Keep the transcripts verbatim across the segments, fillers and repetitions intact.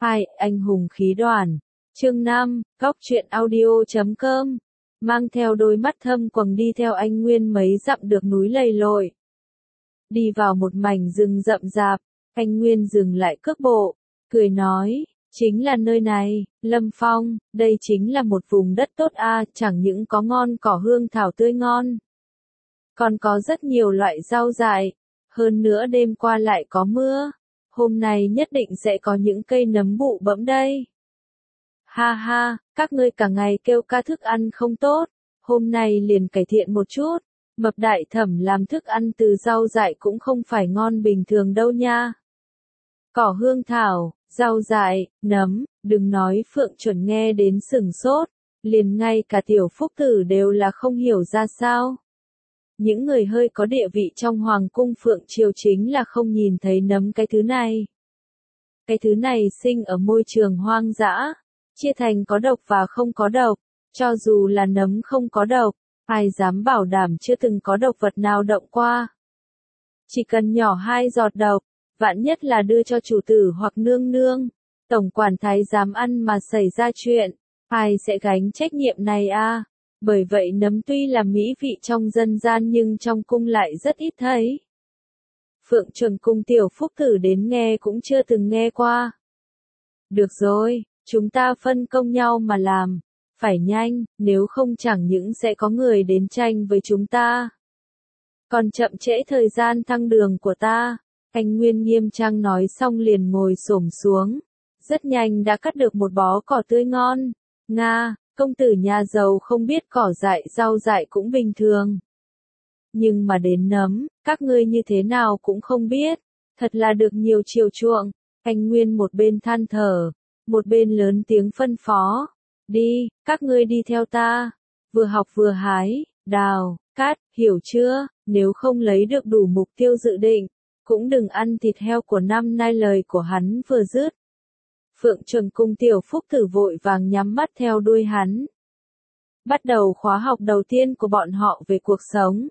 Hai, anh hùng khí đoàn. Chương năm, góc truyện audio chấm com. Mang theo đôi mắt thâm quầng đi theo anh Nguyên mấy dặm được núi lầy lội. Đi vào một mảnh rừng rậm rạp, anh Nguyên dừng lại cước bộ, cười nói, chính là nơi này, Lâm Phong, đây chính là một vùng đất tốt a, chẳng những có ngon cỏ hương thảo tươi ngon, còn có rất nhiều loại rau dại, hơn nữa đêm qua lại có mưa, hôm nay nhất định sẽ có những cây nấm bụ bẫm đây. Ha ha, các ngươi cả ngày kêu ca thức ăn không tốt, hôm nay liền cải thiện một chút, Mập Đại Thẩm làm thức ăn từ rau dại cũng không phải ngon bình thường đâu nha. Cỏ hương thảo, rau dại, nấm, đừng nói Phượng Chuẩn nghe đến sửng sốt, liền ngay cả Tiểu Phúc Tử đều là không hiểu ra sao. Những người hơi có địa vị trong Hoàng cung Phượng Triều chính là không nhìn thấy nấm cái thứ này. Cái thứ này sinh ở môi trường hoang dã, chia thành có độc và không có độc, cho dù là nấm không có độc, ai dám bảo đảm chưa từng có độc vật nào động qua. Chỉ cần nhỏ hai giọt độc, vạn nhất là đưa cho chủ tử hoặc nương nương, tổng quản thái dám ăn mà xảy ra chuyện, ai sẽ gánh trách nhiệm này a? Bởi vậy nấm tuy là mỹ vị trong dân gian nhưng trong cung lại rất ít thấy. Phượng Chuẩn cùng Tiểu Phúc Tử đến nghe cũng chưa từng nghe qua. Được rồi, chúng ta phân công nhau mà làm, phải nhanh, nếu không chẳng những sẽ có người đến tranh với chúng ta, còn chậm trễ thời gian thăng đường của ta. Anh Nguyên nghiêm trang nói xong liền ngồi xổm xuống, rất nhanh đã cắt được một bó cỏ tươi ngon. Nga, công tử nhà giàu không biết cỏ dại rau dại cũng bình thường. Nhưng mà đến nấm, các ngươi như thế nào cũng không biết, thật là được nhiều chiều chuộng. Anh Nguyên một bên than thở, một bên lớn tiếng phân phó, đi, các ngươi đi theo ta, vừa học vừa hái, đào, cát, hiểu chưa, nếu không lấy được đủ mục tiêu dự định, cũng đừng ăn thịt heo của năm nay. Lời của hắn vừa dứt, Phượng Chuẩn cùng Tiểu Phúc Tử vội vàng nhắm mắt theo đuôi hắn. Bắt đầu khóa học đầu tiên của bọn họ về cuộc sống.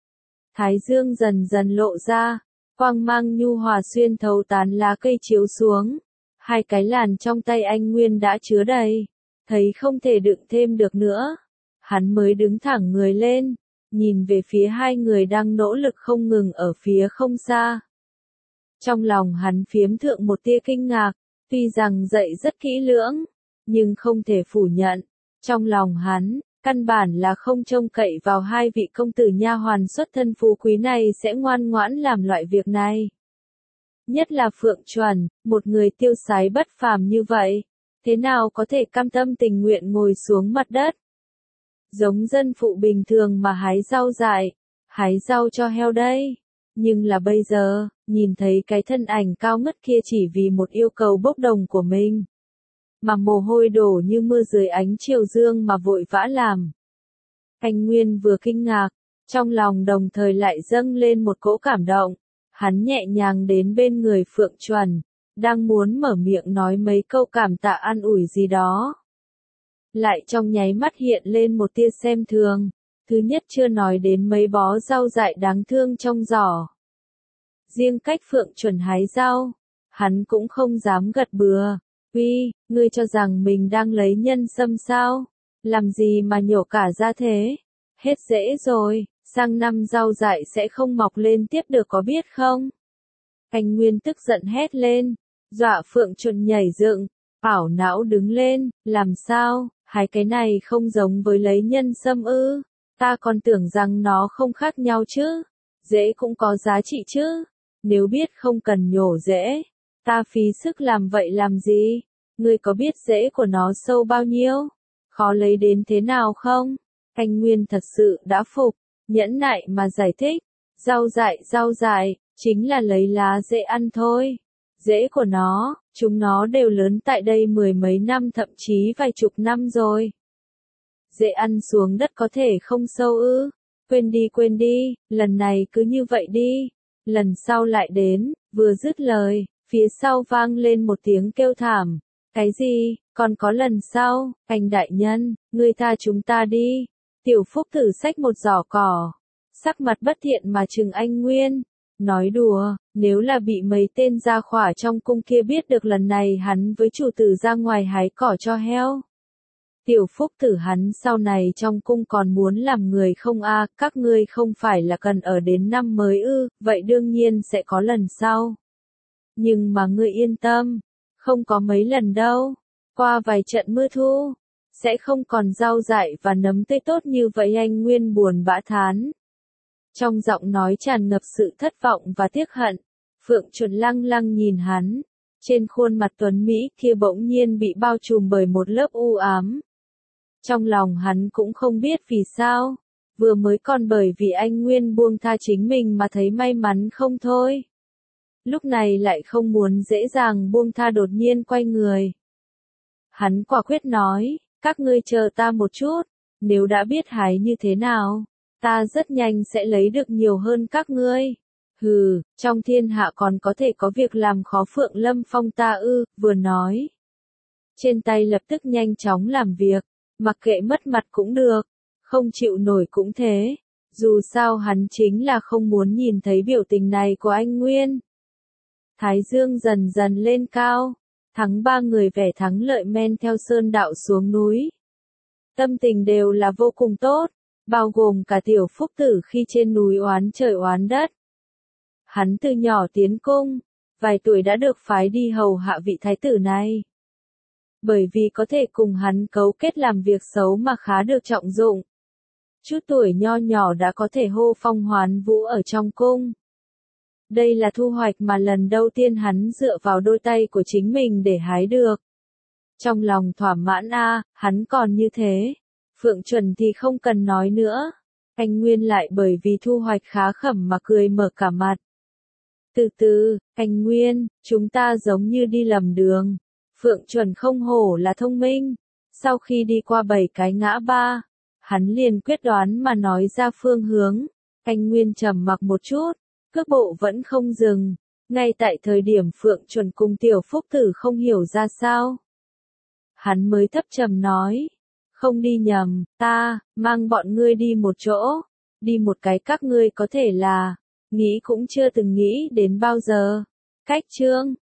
Thái dương dần dần lộ ra, quang mang nhu hòa xuyên thấu tán lá cây chiếu xuống. Hai cái làn trong tay anh Nguyên đã chứa đầy, thấy không thể đựng thêm được nữa. Hắn mới đứng thẳng người lên, nhìn về phía hai người đang nỗ lực không ngừng ở phía không xa. Trong lòng hắn phiếm thượng một tia kinh ngạc, tuy rằng dạy rất kỹ lưỡng, nhưng không thể phủ nhận, trong lòng hắn, căn bản là không trông cậy vào hai vị công tử nha hoàn xuất thân phú quý này sẽ ngoan ngoãn làm loại việc này. Nhất là Phượng Chuẩn, một người tiêu sái bất phàm như vậy, thế nào có thể cam tâm tình nguyện ngồi xuống mặt đất, giống dân phụ bình thường mà hái rau dại, hái rau cho heo đây. Nhưng là bây giờ, nhìn thấy cái thân ảnh cao ngất kia chỉ vì một yêu cầu bốc đồng của mình, mà mồ hôi đổ như mưa dưới ánh chiều dương mà vội vã làm. Anh Nguyên vừa kinh ngạc, trong lòng đồng thời lại dâng lên một cỗ cảm động. Hắn nhẹ nhàng đến bên người Phượng Chuẩn, đang muốn mở miệng nói mấy câu cảm tạ an ủi gì đó. Lại trong nháy mắt hiện lên một tia xem thường. Thứ nhất chưa nói đến mấy bó rau dại đáng thương trong giỏ. Riêng cách Phượng Chuẩn hái rau, hắn cũng không dám gật bừa. Uy, ngươi cho rằng mình đang lấy nhân sâm sao? Làm gì mà nhổ cả ra thế? Hết dễ rồi, sang năm rau dại sẽ không mọc lên tiếp được có biết không? Anh Nguyên tức giận hét lên, dọa Phượng Chuẩn nhảy dựng, ảo não đứng lên, làm sao, hai cái này không giống với lấy nhân sâm ư? Ta còn tưởng rằng nó không khác nhau chứ, rễ cũng có giá trị chứ, nếu biết không cần nhổ rễ, ta phí sức làm vậy làm gì? Ngươi có biết rễ của nó sâu bao nhiêu, khó lấy đến thế nào không? Anh Nguyên thật sự đã phục, nhẫn nại mà giải thích, rau dại rau dại, chính là lấy lá rễ ăn thôi. Rễ của nó, chúng nó đều lớn tại đây mười mấy năm thậm chí vài chục năm rồi. Rễ ăn xuống đất có thể không sâu ư? Quên đi quên đi, lần này cứ như vậy đi, lần sau lại đến. Vừa dứt lời, phía sau vang lên một tiếng kêu thảm. Cái gì, còn có lần sau, anh đại nhân, ngươi tha chúng ta đi. Tiểu Phúc Tử xách một giỏ cỏ, sắc mặt bất thiện mà trừng anh Nguyên. Nói đùa, nếu là bị mấy tên gia khỏa trong cung kia biết được lần này hắn với chủ tử ra ngoài hái cỏ cho heo. Tiểu Phúc Tử hắn sau này trong cung còn muốn làm người không a, các ngươi không phải là cần ở đến năm mới ư, vậy đương nhiên sẽ có lần sau. Nhưng mà ngươi yên tâm, không có mấy lần đâu, qua vài trận mưa thu, sẽ không còn rau dại và nấm tươi tốt như vậy. Anh Nguyên buồn bã thán. Trong giọng nói tràn ngập sự thất vọng và tiếc hận, Phượng Chuẩn lăng lăng nhìn hắn, trên khuôn mặt tuấn Mỹ kia bỗng nhiên bị bao trùm bởi một lớp u ám. Trong lòng hắn cũng không biết vì sao, vừa mới còn bởi vì anh Nguyên buông tha chính mình mà thấy may mắn không thôi. Lúc này lại không muốn dễ dàng buông tha, đột nhiên quay người. Hắn quả quyết nói, các ngươi chờ ta một chút, nếu đã biết hái như thế nào, ta rất nhanh sẽ lấy được nhiều hơn các ngươi. Hừ, trong thiên hạ còn có thể có việc làm khó Phượng Lâm Phong ta ư, vừa nói. Trên tay lập tức nhanh chóng làm việc, mặc kệ mất mặt cũng được, không chịu nổi cũng thế. Dù sao hắn chính là không muốn nhìn thấy biểu tình này của anh Nguyên. Thái dương dần dần lên cao, thắng ba người vẻ thắng lợi men theo sơn đạo xuống núi. Tâm tình đều là vô cùng tốt, bao gồm cả Tiểu Phúc Tử khi trên núi oán trời oán đất. Hắn từ nhỏ tiến cung, vài tuổi đã được phái đi hầu hạ vị thái tử này. Bởi vì có thể cùng hắn cấu kết làm việc xấu mà khá được trọng dụng. Chút tuổi nho nhỏ đã có thể hô phong hoán vũ ở trong cung. Đây là thu hoạch mà lần đầu tiên hắn dựa vào đôi tay của chính mình để hái được. Trong lòng thỏa mãn a, hắn còn như thế. Phượng Chuẩn thì không cần nói nữa. Anh Nguyên lại bởi vì thu hoạch khá khẩm mà cười mở cả mặt. Từ từ, anh Nguyên, chúng ta giống như đi lầm đường. Phượng Chuẩn không hổ là thông minh. Sau khi đi qua bảy cái ngã ba, hắn liền quyết đoán mà nói ra phương hướng. Anh Nguyên trầm mặc một chút, cước bộ vẫn không dừng. Ngay tại thời điểm Phượng Chuẩn cùng Tiểu Phúc Tử không hiểu ra sao, hắn mới thấp trầm nói, không đi nhầm, ta, mang bọn ngươi đi một chỗ, đi một cái các ngươi có thể là, nghĩ cũng chưa từng nghĩ đến bao giờ. Cách chương